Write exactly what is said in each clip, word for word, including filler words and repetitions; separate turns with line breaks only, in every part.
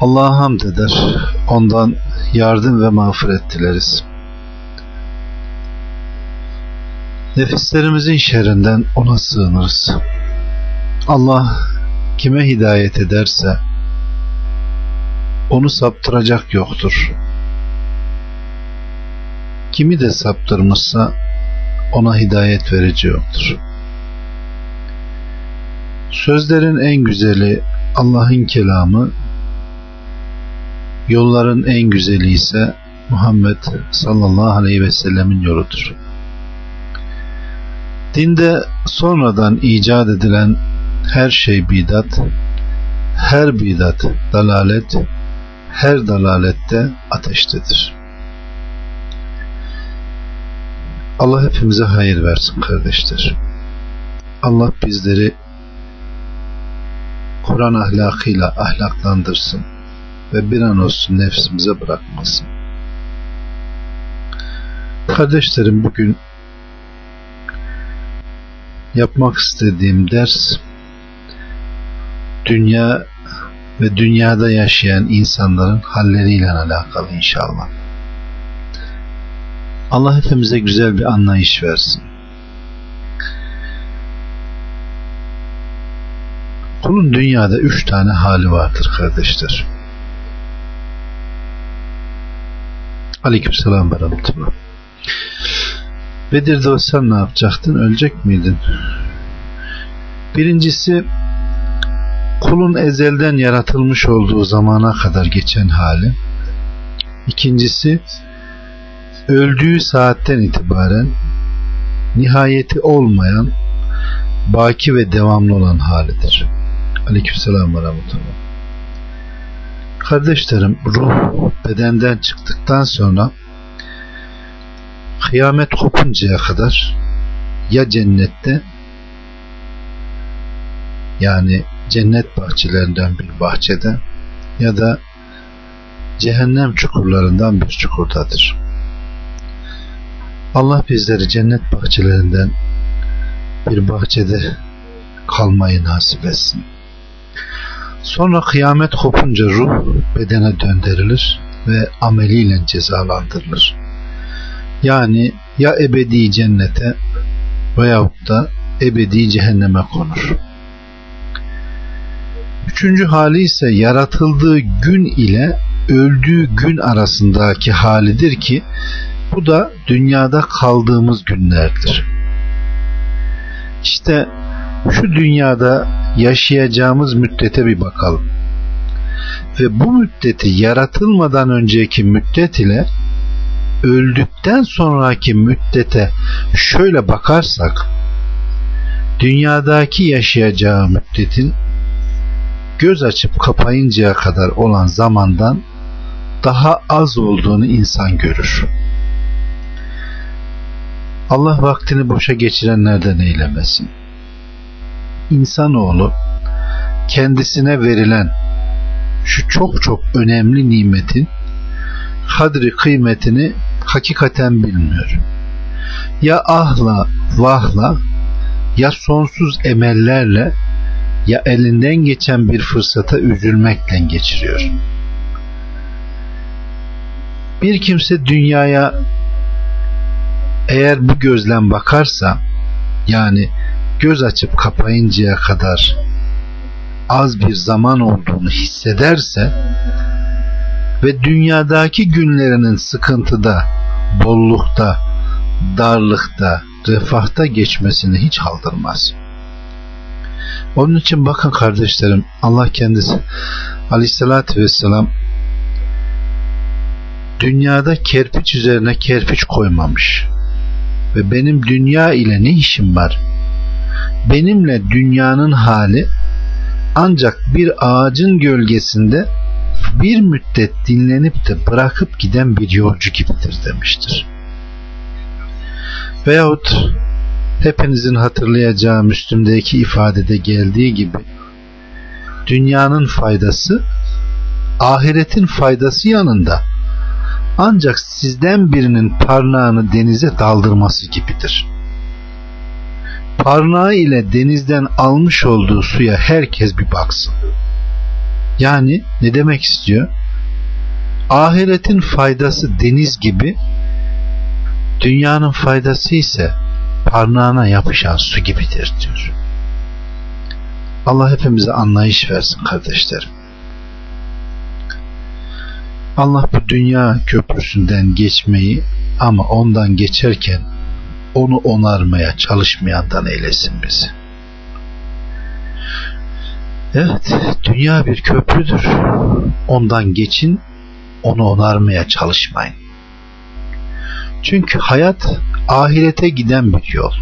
Allah'a hamd eder, ondan yardım ve mağfiret dileriz. Nefislerimizin şerrinden ona sığınırız. Allah kime hidayet ederse onu saptıracak yoktur. Kimi de saptırmışsa ona hidayet verici yoktur. Sözlerin en güzeli Allah'ın kelamı, yolların en güzeli ise Muhammed sallallahu aleyhi ve sellemin yoludur. Dinde sonradan icat edilen her şey bidat, her bidat dalalet, her dalalette ateştedir. Allah hepimize hayır versin kardeşler. Allah bizleri Kur'an ahlakıyla ahlaklandırsın ve bir an olsun nefsimize bırakmasın. Kardeşlerim, bugün yapmak istediğim ders dünya ve dünyada yaşayan insanların halleriyle alakalı inşallah. Allah hepimize güzel bir anlayış versin. Kulun dünyada üç tane hali vardır kardeşler. Aleykümselam ve rahmetullah. Bedir'de olsan ne yapacaktın? Ölecek miydin? Birincisi, kulun ezelden yaratılmış olduğu zamana kadar geçen hali. İkincisi, öldüğü saatten itibaren nihayeti olmayan, baki ve devamlı olan halidir. Aleykümselam ve rahmetullah. Kardeşlerim, ruh bedenden çıktıktan sonra kıyamet kopuncaya kadar ya cennette, yani cennet bahçelerinden bir bahçede, ya da cehennem çukurlarından bir çukurdadır. Allah bizleri cennet bahçelerinden bir bahçede kalmayı nasip etsin. Sonra kıyamet kopunca ruh bedene döndürülür ve ameliyle cezalandırılır. Yani ya ebedi cennete veyahut da ebedi cehenneme konur. Üçüncü hali ise yaratıldığı gün ile öldüğü gün arasındaki halidir ki bu da dünyada kaldığımız günlerdir. İşte şu dünyada yaşayacağımız müddete bir bakalım. Ve bu müddeti yaratılmadan önceki müddet ile öldükten sonraki müddete şöyle bakarsak, dünyadaki yaşayacağı müddetin göz açıp kapayıncaya kadar olan zamandan daha az olduğunu insan görür. Allah vaktini boşa geçirenlerden eylemesin. İnsanoğlu kendisine verilen şu çok çok önemli nimetin kadri kıymetini hakikaten bilmiyor. Ya ahla vahla, ya sonsuz emellerle, ya elinden geçen bir fırsata üzülmekle geçiriyor. Bir kimse dünyaya eğer bu gözle bakarsa, yani göz açıp kapayıncaya kadar az bir zaman olduğunu hissederse ve dünyadaki günlerinin sıkıntıda, bollukta, darlıkta, refahta geçmesini hiç aldırmaz. Onun için bakın kardeşlerim, Allah kendisi aleyhissalatü vesselam dünyada kerpiç üzerine kerpiç koymamış ve benim dünya ile ne işim var? Benimle dünyanın hali ancak bir ağacın gölgesinde bir müddet dinlenip de bırakıp giden bir yolcu gibidir demiştir. Veyahut hepinizin hatırlayacağı Müslüm'deki ifadede geldiği gibi dünyanın faydası ahiretin faydası yanında ancak sizden birinin parnağını denize daldırması gibidir. Parnağı ile denizden almış olduğu suya herkes bir baksın. Yani ne demek istiyor? Ahiretin faydası deniz gibi, dünyanın faydası ise parmağına yapışan su gibidir diyor. Allah hepimize anlayış versin kardeşlerim. Allah bu dünya köprüsünden geçmeyi, ama ondan geçerken onu onarmaya çalışmayandan eylesin bizi. Evet, dünya bir köprüdür. Ondan geçin, onu onarmaya çalışmayın. Çünkü hayat ahirete giden bir yol.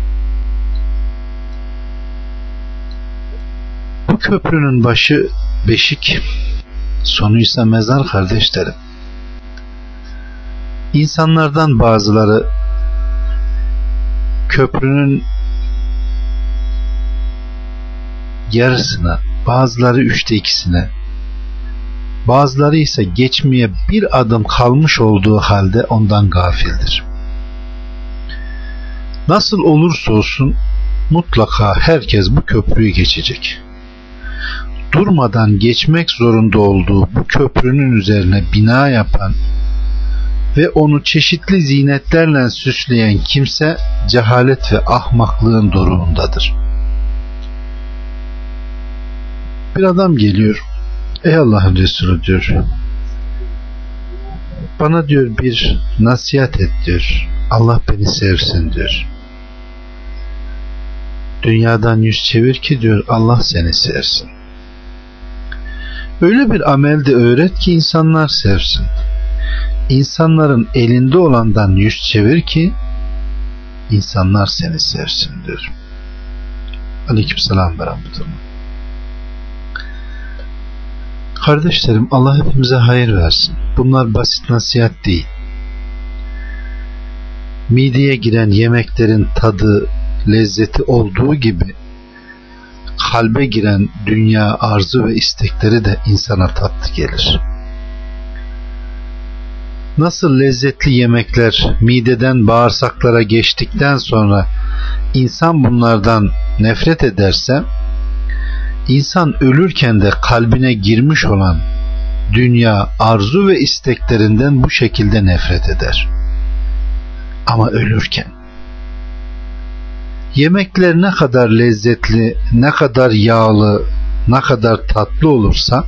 Bu köprünün başı beşik, sonuysa mezar kardeşlerim. İnsanlardan bazıları köprünün yarısına, bazıları üçte ikisine, bazıları ise geçmeye bir adım kalmış olduğu halde ondan gafildir. Nasıl olursa olsun mutlaka herkes bu köprüyü geçecek. Durmadan geçmek zorunda olduğu bu köprünün üzerine bina yapan ve onu çeşitli zinetlerle süsleyen kimse cehalet ve ahmaklığın doruğundadır. Bir adam geliyor, ey Allah'ın Resulü diyor, bana diyor bir nasihat et diyor, Allah beni sevsin diyor. Dünyadan yüz çevir ki diyor Allah seni sevsin. Öyle bir amel de öğret ki insanlar sevsin. İnsanların elinde olandan yüz çevir ki insanlar seni sevsin diyor. Aleykümselam ve rahmetullah. Kardeşlerim, Allah hepimize hayır versin. Bunlar basit nasihat değil. Mideye giren yemeklerin tadı, lezzeti olduğu gibi kalbe giren dünya arzu ve istekleri de insana tatlı gelir. Nasıl lezzetli yemekler mideden bağırsaklara geçtikten sonra insan bunlardan nefret ederse, İnsan ölürken de kalbine girmiş olan dünya arzu ve isteklerinden bu şekilde nefret eder. Ama ölürken yemekler ne kadar lezzetli, ne kadar yağlı, ne kadar tatlı olursa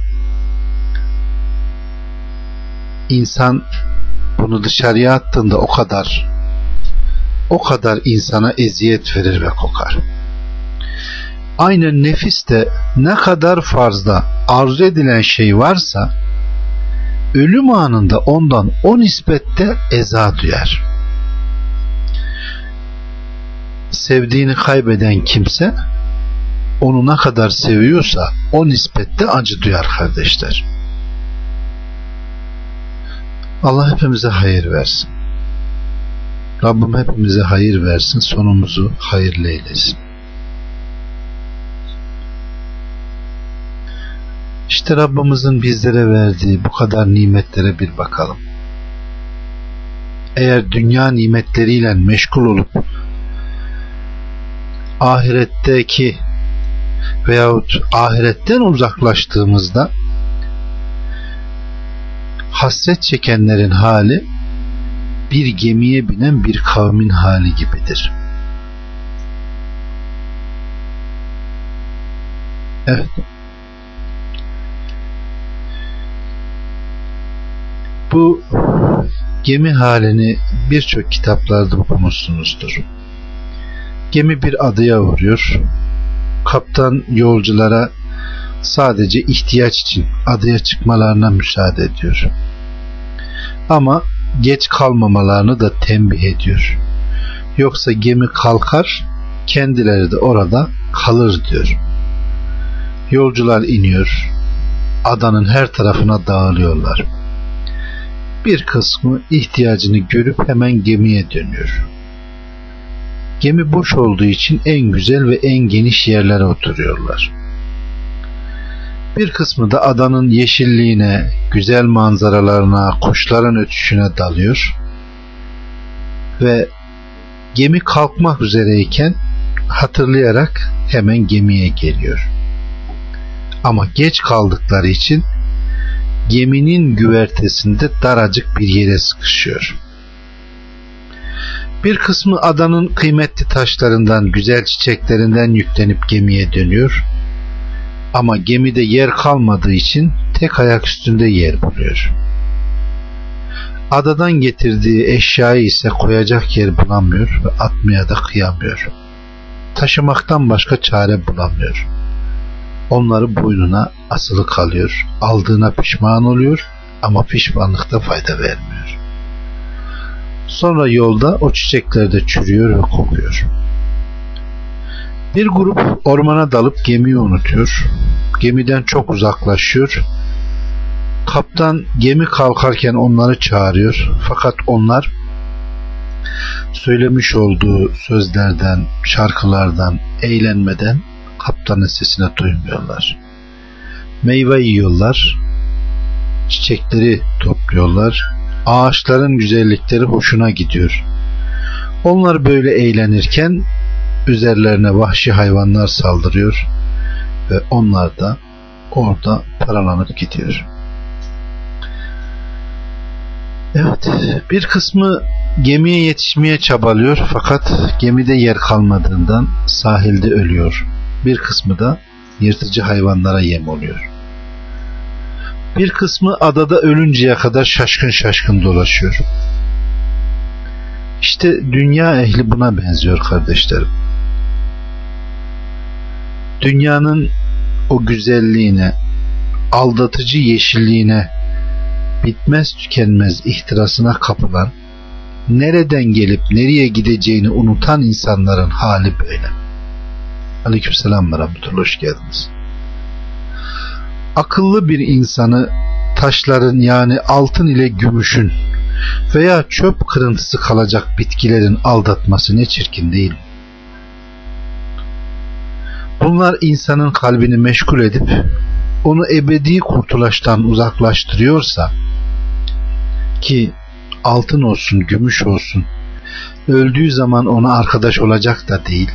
insan bunu dışarıya attığında o kadar o kadar insana eziyet verir ve kokar. Aynen nefis de ne kadar fazla arzu edilen şey varsa ölüm anında ondan o nispette eza duyar. Sevdiğini kaybeden kimse onu ne kadar seviyorsa o nispette acı duyar kardeşler. Allah hepimize hayır versin. Rabbim hepimize hayır versin, sonumuzu hayırlı eylesin. İşte Rabbimizin bizlere verdiği bu kadar nimetlere bir bakalım. Eğer dünya nimetleriyle meşgul olup ahiretteki veyahut ahiretten uzaklaştığımızda hasret çekenlerin hali bir gemiye binen bir kavmin hali gibidir. Evet. Bu gemi halini birçok kitaplarda okumuşsunuzdur. Gemi bir adaya vuruyor. Kaptan yolculara sadece ihtiyaç için adaya çıkmalarına müsaade ediyor. Ama geç kalmamalarını da tembih ediyor. Yoksa gemi kalkar, kendileri de orada kalır diyor. Yolcular iniyor. Adanın her tarafına dağılıyorlar. Bir kısmı ihtiyacını görüp hemen gemiye dönüyor. Gemi boş olduğu için en güzel ve en geniş yerlere oturuyorlar. Bir kısmı da adanın yeşilliğine, güzel manzaralarına, kuşların ötüşüne dalıyor ve gemi kalkmak üzereyken hatırlayarak hemen gemiye geliyor. Ama geç kaldıkları için geminin güvertesinde daracık bir yere sıkışıyor. Bir kısmı adanın kıymetli taşlarından, güzel çiçeklerinden yüklenip gemiye dönüyor. Ama gemide yer kalmadığı için tek ayak üstünde yer buluyor. Adadan getirdiği eşyayı ise koyacak yer bulamıyor ve atmaya da kıyamıyor. Taşımaktan başka çare bulamıyor. Onları boynuna asılı kalıyor. Aldığına pişman oluyor ama pişmanlıkta fayda vermiyor. Sonra yolda o çiçekler de çürüyor ve kokuyor. Bir grup ormana dalıp gemiyi unutuyor. Gemiden çok uzaklaşıyor. Kaptan gemi kalkarken onları çağırıyor. Fakat onlar söylemiş olduğu sözlerden, şarkılardan, eğlenmeden kaptanın sesini duymuyorlar. Meyve yiyorlar, çiçekleri topluyorlar, ağaçların güzellikleri hoşuna gidiyor. Onlar böyle eğlenirken üzerlerine vahşi hayvanlar saldırıyor ve onlar da orada paralanıp gidiyor. Evet, bir kısmı gemiye yetişmeye çabalıyor fakat gemide yer kalmadığından sahilde ölüyor. Bir kısmı da yırtıcı hayvanlara yem oluyor. Bir kısmı adada ölünceye kadar şaşkın şaşkın dolaşıyor. İşte dünya ehli buna benziyor kardeşlerim. Dünyanın o güzelliğine, aldatıcı yeşilliğine, bitmez tükenmez ihtirasına kapılan, nereden gelip nereye gideceğini unutan insanların hali böyle. Aleykümselam ve rahmetullah, hoş geldiniz. Akıllı bir insanı taşların, yani altın ile gümüşün veya çöp kırıntısı kalacak bitkilerin aldatması ne çirkin değil mi? Bunlar insanın kalbini meşgul edip onu ebedi kurtuluştan uzaklaştırıyorsa, ki altın olsun, gümüş olsun, öldüğü zaman ona arkadaş olacak da değil.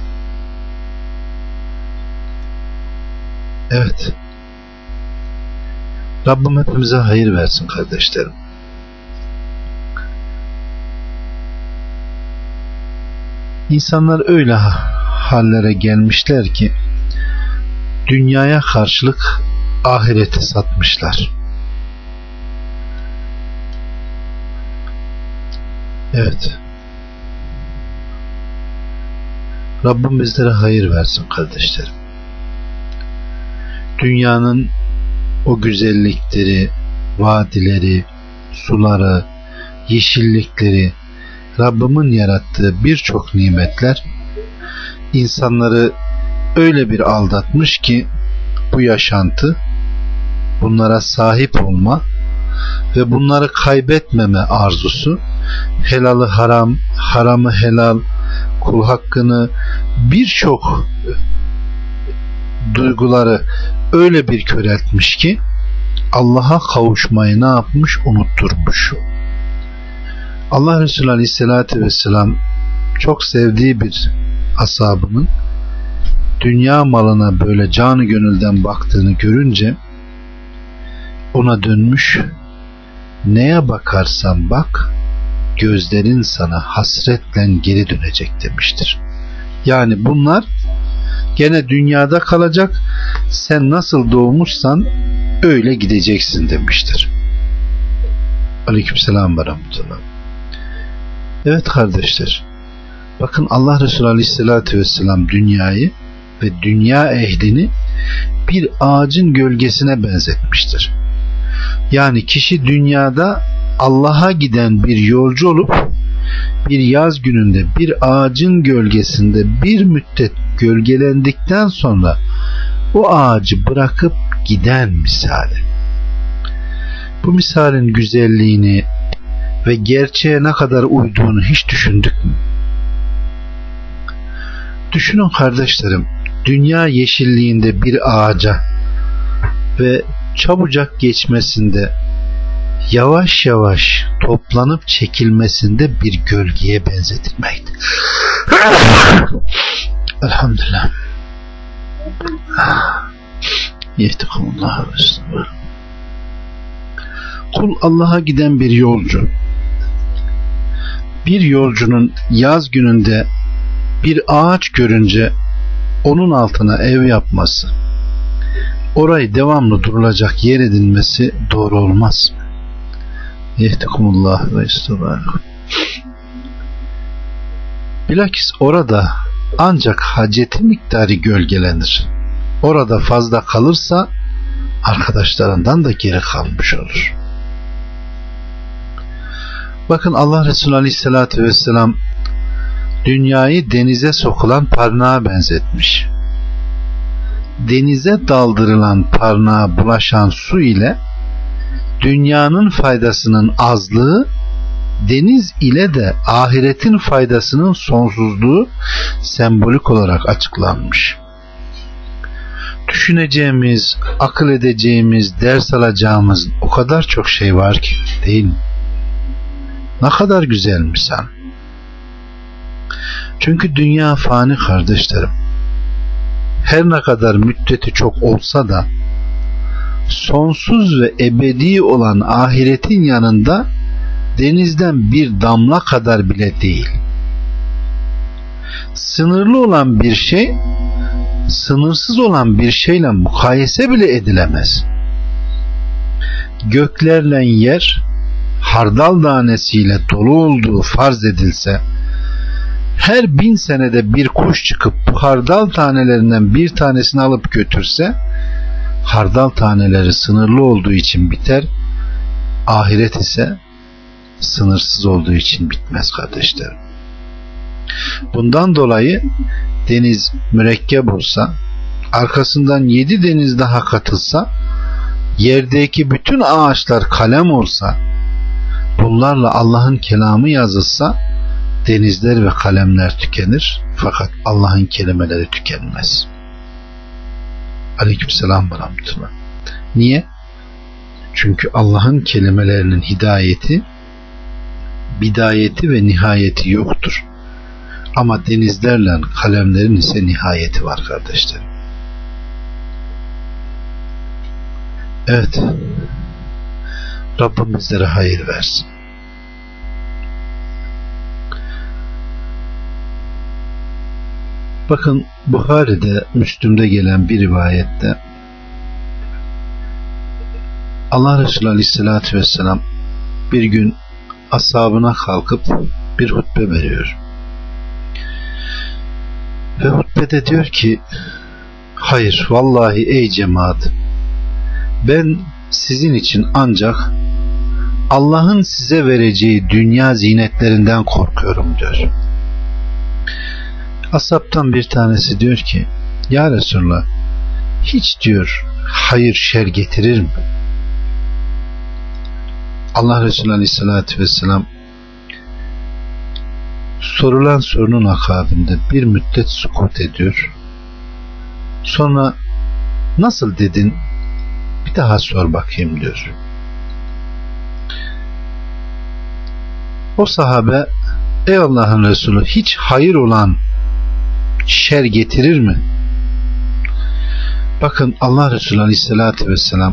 Evet. Rabbim hepimize hayır versin kardeşlerim. İnsanlar öyle hallere gelmişler ki dünyaya karşılık ahireti satmışlar. Evet. Rabbim bizlere hayır versin kardeşlerim. Dünyanın o güzellikleri, vadileri, suları, yeşillikleri, Rabbimin yarattığı birçok nimetler insanları öyle bir aldatmış ki bu yaşantı, bunlara sahip olma ve bunları kaybetmeme arzusu, helalı haram, haramı helal, kul hakkını, birçok duyguları öyle bir köreltmiş ki Allah'a kavuşmayı ne yapmış? Unutturmuş. Allah Resulü Aleyhisselatü Vesselam çok sevdiği bir ashabının dünya malına böyle canı gönülden baktığını görünce ona dönmüş, neye bakarsan bak gözlerin sana hasretle geri dönecek demiştir. Yani bunlar gene dünyada kalacak, sen nasıl doğmuşsan öyle gideceksin demiştir. Aleykümselam ve rahmetullah. Evet kardeşler, bakın Allah Resulü Aleyhisselatü Vesselam dünyayı ve dünya ehlini bir ağacın gölgesine benzetmiştir. Yani kişi dünyada Allah'a giden bir yolcu olup bir yaz gününde bir ağacın gölgesinde bir müddet gölgelendikten sonra o ağacı bırakıp giden misali. Bu misalin güzelliğini ve gerçeğe ne kadar uyduğunu hiç düşündük mü? Düşünün kardeşlerim, dünya yeşilliğinde bir ağaca ve çabucak geçmesinde, yavaş yavaş toplanıp çekilmesinde bir gölgeye benzetilmekte. Elhamdülillah. Yehtikumullah ve estağfurullah. Kul Allah'a giden bir yolcu. Bir yolcunun yaz gününde bir ağaç görünce onun altına ev yapması, orayı devamlı durulacak yer edinmesi doğru olmaz. Yehtikumullah ve estağfurullah. Bilakis orada ancak haceti miktarı gölgelenir. Orada fazla kalırsa arkadaşlarından da geri kalmış olur. Bakın Allah Resulü Aleyhisselatü Vesselam dünyayı denize sokulan parnağa benzetmiş. Denize daldırılan parnağa bulaşan su ile dünyanın faydasının azlığı, deniz ile de ahiretin faydasının sonsuzluğu sembolik olarak açıklanmış. Düşüneceğimiz, akıl edeceğimiz, ders alacağımız o kadar çok şey var ki, değil mi? Ne kadar güzelmiş sen. Çünkü dünya fani kardeşlerim. Her ne kadar müddeti çok olsa da sonsuz ve ebedi olan ahiretin yanında denizden bir damla kadar bile değil. Sınırlı olan bir şey sınırsız olan bir şeyle mukayese bile edilemez. Göklerle yer hardal tanesiyle dolu olduğu farz edilse, her bin senede bir kuş çıkıp bu hardal tanelerinden bir tanesini alıp götürse, hardal taneleri sınırlı olduğu için biter, ahiret ise sınırsız olduğu için bitmez kardeşlerim. Bundan dolayı deniz mürekkep olsa, arkasından yedi deniz daha katılsa, yerdeki bütün ağaçlar kalem olsa, bunlarla Allah'ın kelamı yazılsa, denizler ve kalemler tükenir, fakat Allah'ın kelimeleri tükenmez. Aleykümselam ve rahmetullah. Niye? Çünkü Allah'ın kelimelerinin hidayeti, bidayeti ve nihayeti yoktur. Ama denizlerle kalemlerin ise nihayeti var kardeşlerim. Evet. Rabbim bizlere hayır versin. Bakın Buhari'de, Müslüm'de gelen bir rivayette Allah Resulü Aleyhisselatü Vesselam bir gün ashabına kalkıp bir hutbe veriyor. Ve hutbede diyor ki, hayır vallahi ey cemaat, ben sizin için ancak Allah'ın size vereceği dünya zinetlerinden korkuyorum diyor. Ashabtan bir tanesi diyor ki, ya Resulullah, hiç diyor hayır şer getirir mi? Allah Resulü Aleyhisselatü Vesselam sorulan sorunun akabinde bir müddet sukut ediyor. Sonra nasıl dedin? Bir daha sor bakayım diyor. O sahabe, ey Allah'ın Resulü, hiç hayır olan şer getirir mi? Bakın Allah Resulü Aleyhisselatü Vesselam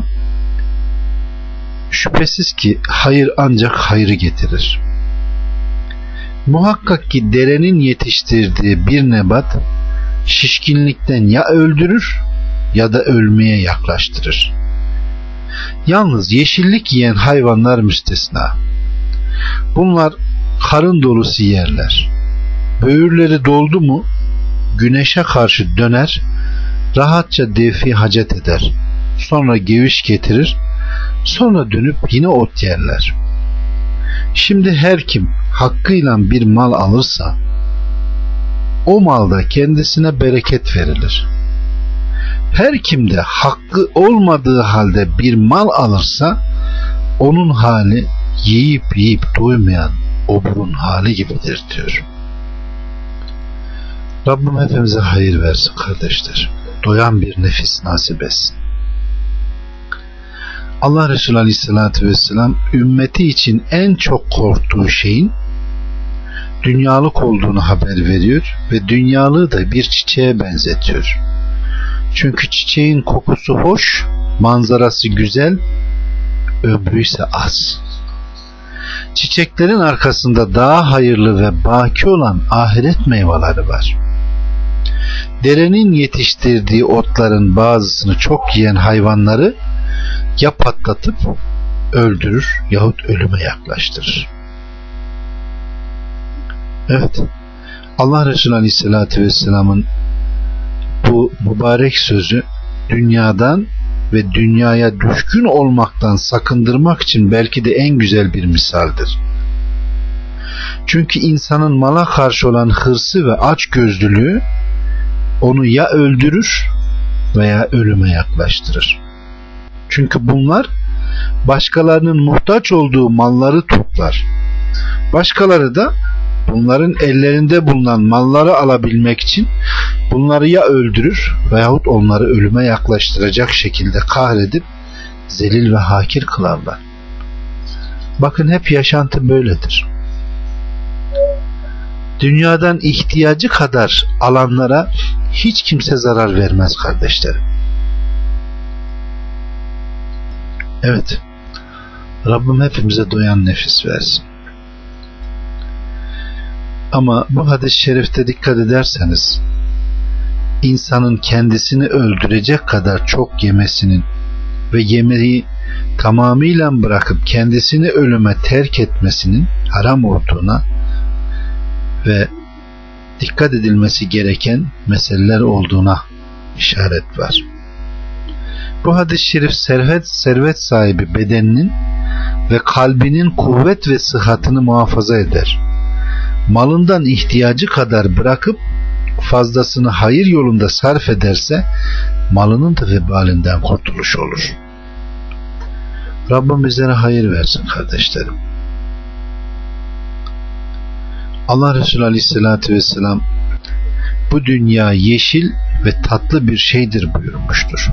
şüphesiz ki hayır ancak hayrı getirir. Muhakkak ki derenin yetiştirdiği bir nebat şişkinlikten ya öldürür ya da ölmeye yaklaştırır. Yalnız yeşillik yiyen hayvanlar müstesna. Bunlar karın dolusu yerler. Böğürleri doldu mu güneşe karşı döner, rahatça defi hacet eder. Sonra geviş getirir, sonra dönüp yine ot yerler. Şimdi her kim hakkıyla bir mal alırsa, o malda kendisine bereket verilir. Her kim de hakkı olmadığı halde bir mal alırsa, onun hali yiyip yiyip doymayan oburun hali gibidir diyor. Rabbim hepimize hayır versin kardeşler. Doyan bir nefis nasip etsin. Allah Resulü Aleyhisselatü Vesselam ümmeti için en çok korktuğu şeyin dünyalık olduğunu haber veriyor ve dünyalığı da bir çiçeğe benzetiyor. Çünkü çiçeğin kokusu hoş, manzarası güzel, ömrü ise az. Çiçeklerin arkasında daha hayırlı ve baki olan ahiret meyveleri var. Derenin yetiştirdiği otların bazısını çok yiyen hayvanları ya patlatıp öldürür yahut ölüme yaklaştırır. Evet, Allah Resulü Aleyhisselatü Vesselam'ın bu mübarek sözü dünyadan ve dünyaya düşkün olmaktan sakındırmak için belki de en güzel bir misaldir. Çünkü insanın mala karşı olan hırsı ve açgözlülüğü onu ya öldürür veya ölüme yaklaştırır. Çünkü bunlar başkalarının muhtaç olduğu malları toplar. Başkaları da bunların ellerinde bulunan malları alabilmek için bunları ya öldürür veyahut onları ölüme yaklaştıracak şekilde kahredip zelil ve hakir kılarlar. Bakın, hep yaşantı böyledir. Dünyadan ihtiyacı kadar alanlara hiç kimse zarar vermez kardeşlerim. Evet, Rabbim hepimize doyan nefis versin. Ama bu hadis-i şerifte dikkat ederseniz, insanın kendisini öldürecek kadar çok yemesinin ve yemeği tamamıyla bırakıp kendisini ölüme terk etmesinin haram olduğuna ve dikkat edilmesi gereken meseleler olduğuna işaret var. Bu hadis-i şerif servet, servet sahibi bedeninin ve kalbinin kuvvet ve sıhhatini muhafaza eder. Malından ihtiyacı kadar bırakıp fazlasını hayır yolunda sarf ederse malının da vebalinden kurtuluş olur. Rabbim bizlere hayır versin kardeşlerim. Allah Resulü Aleyhisselatü Vesselam bu dünya yeşil ve tatlı bir şeydir buyurmuştur.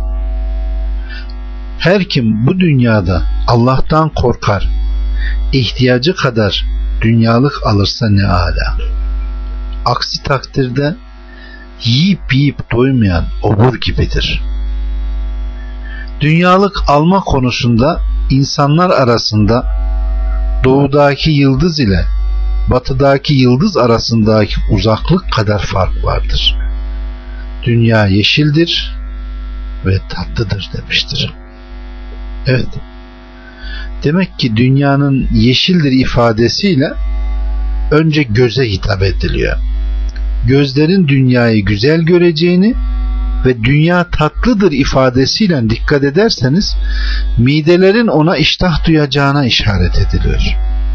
Her kim bu dünyada Allah'tan korkar, ihtiyacı kadar dünyalık alırsa ne âlâ. Aksi takdirde yiyip yiyip doymayan obur gibidir. Dünyalık alma konusunda insanlar arasında doğudaki yıldız ile batıdaki yıldız arasındaki uzaklık kadar fark vardır. Dünya yeşildir ve tatlıdır demiştir. Evet. Demek ki dünyanın yeşildir ifadesiyle önce göze hitap ediliyor. Gözlerin dünyayı güzel göreceğini ve dünya tatlıdır ifadesiyle dikkat ederseniz midelerin ona iştah duyacağına işaret ediliyor.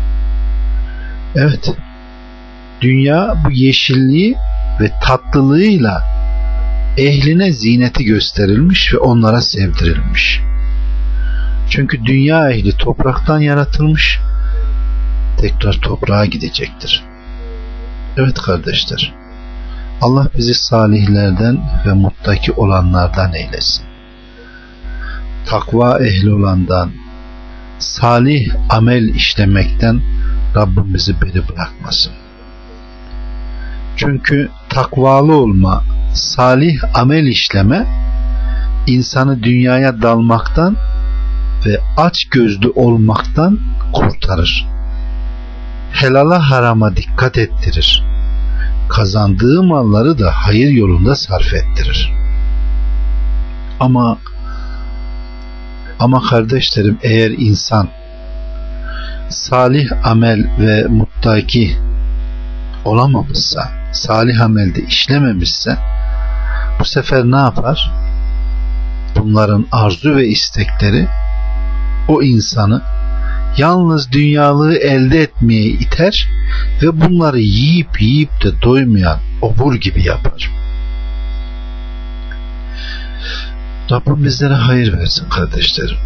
Evet. Dünya bu yeşilliği ve tatlılığıyla ehline zineti gösterilmiş ve onlara sevdirilmiş. Çünkü dünya ehli topraktan yaratılmış, tekrar toprağa gidecektir. Evet kardeşler, Allah bizi salihlerden ve muttaki olanlardan eylesin. Takva ehli olandan, salih amel işlemekten Rabbim bizi beri bırakmasın. Çünkü takvalı olma, salih amel işleme insanı dünyaya dalmaktan ve aç gözlü olmaktan kurtarır. Helala harama dikkat ettirir. Kazandığı malları da hayır yolunda sarf ettirir. Ama ama kardeşlerim, eğer insan salih amel ve muttaki olamamışsa, salih amelde işlememişse, bu sefer ne yapar? Bunların arzu ve istekleri o insanı yalnız dünyalığı elde etmeye iter ve bunları yiyip yiyip de doymayan obur gibi yapar. Rabbim bizlere hayır versin kardeşlerim.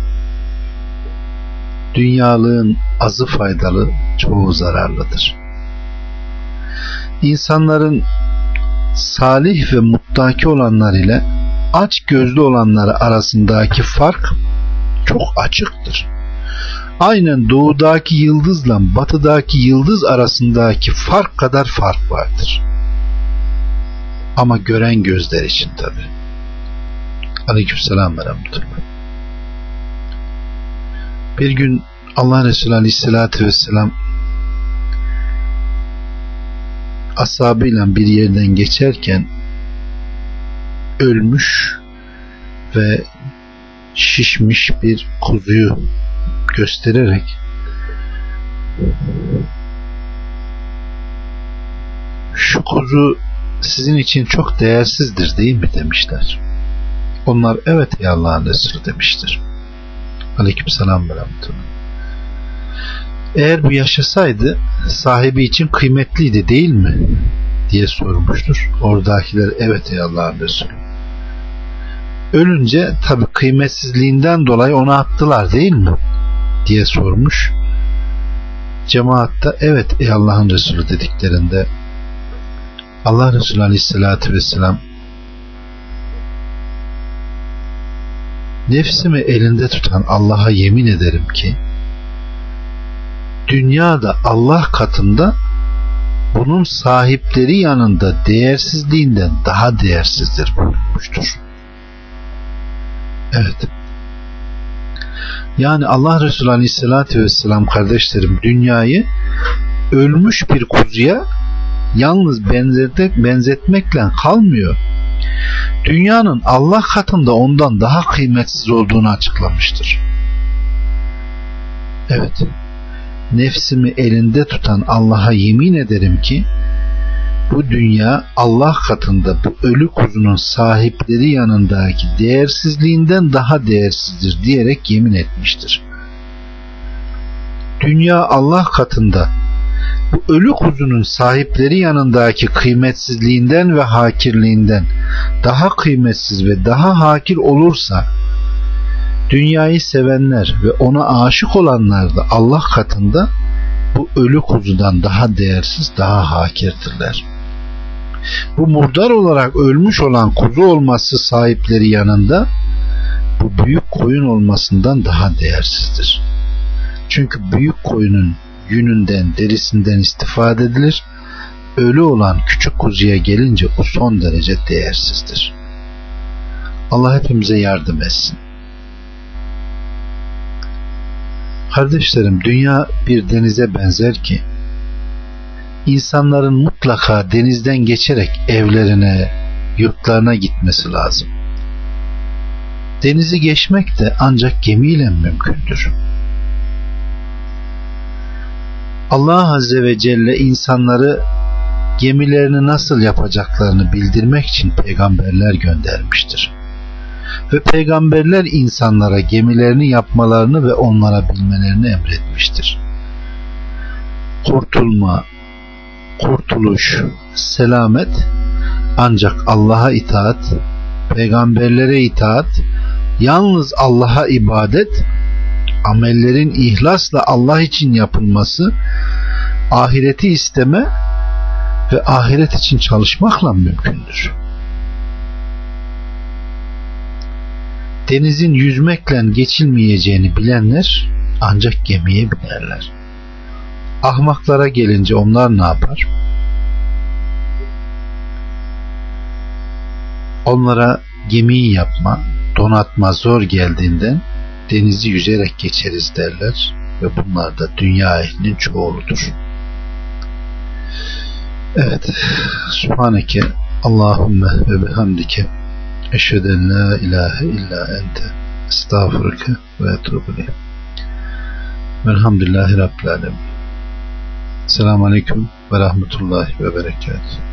Dünyalığın azı faydalı, çoğu zararlıdır. İnsanların salih ve muttaki olanlar ile aç gözlü olanları arasındaki fark çok açıktır. Aynen doğudaki yıldızla batıdaki yıldız arasındaki fark kadar fark vardır. Ama gören gözler için tabi. Aleykümselam ve rahmetullah. Bir gün Allah Resulü Aleyhisselatü Vesselam ashabıyla bir yerden geçerken ölmüş ve şişmiş bir kuzuyu göstererek şu kuzu sizin için çok değersizdir değil mi demişler. Onlar evet ey Allah'ın Resulü demiştir. Aleykümselam ve rahmetullah. Eğer bu yaşasaydı sahibi için kıymetliydi değil mi diye sormuştur. Oradakiler evet ey Allah'ın Resulü. Ölünce tabi kıymetsizliğinden dolayı onu attılar değil mi diye sormuş. Cemaatta evet ey Allah'ın Resulü dediklerinde Allah Resulü Aleyhisselatü Vesselam nefsimi elinde tutan Allah'a yemin ederim ki dünyada Allah katında bunun sahipleri yanında değersizliğinden daha değersizdir buyurmuştur. Evet. Yani Allah Resulü Aleyhisselatü Vesselam kardeşlerim dünyayı ölmüş bir kuzuya yalnız benzetmek, benzetmekle kalmıyor. Dünyanın Allah katında ondan daha kıymetsiz olduğunu açıklamıştır. Evet. Nefsimi elinde tutan Allah'a yemin ederim ki bu dünya Allah katında bu ölü kuzunun sahipleri yanındaki değersizliğinden daha değersizdir diyerek yemin etmiştir. Dünya Allah katında bu ölü kuzunun sahipleri yanındaki kıymetsizliğinden ve hakirliğinden daha kıymetsiz ve daha hakir olursa dünyayı sevenler ve ona aşık olanlar da Allah katında bu ölü kuzudan daha değersiz, daha hakirdirler. Bu murdar olarak ölmüş olan kuzu olması sahipleri yanında bu büyük koyun olmasından daha değersizdir. Çünkü büyük koyunun yününden, derisinden istifade edilir. Ölü olan küçük kuzuya gelince o son derece değersizdir. Allah hepimize yardım etsin. Kardeşlerim, dünya bir denize benzer ki insanların mutlaka denizden geçerek evlerine, yurtlarına gitmesi lazım. Denizi geçmek de ancak gemiyle mümkündür. Allah Azze ve Celle insanları gemilerini nasıl yapacaklarını bildirmek için peygamberler göndermiştir. Ve peygamberler insanlara gemilerini yapmalarını ve onlara bilmelerini emretmiştir. Kurtulma, kurtuluş, selamet ancak Allah'a itaat, peygamberlere itaat, yalnız Allah'a ibadet, amellerin ihlasla Allah için yapılması, ahireti isteme ve ahiret için çalışmakla mümkündür. Denizin yüzmekle geçilmeyeceğini bilenler ancak gemiye binerler. Ahmaklara gelince onlar ne yapar? Onlara gemiyi yapma, donatma zor geldiğinden denizi yüzerek geçeriz derler ve bunlar da dünya ehlinin çoğuludur. Evet. Subhaneke Allahümme ve bihamdike eşhedü en la ilahe illa ente estağfurüke ve etûbü ileyk. Velhamdülillahi Rabbil alemin. Selamun aleyküm ve rahmetullahi ve berekatuhu.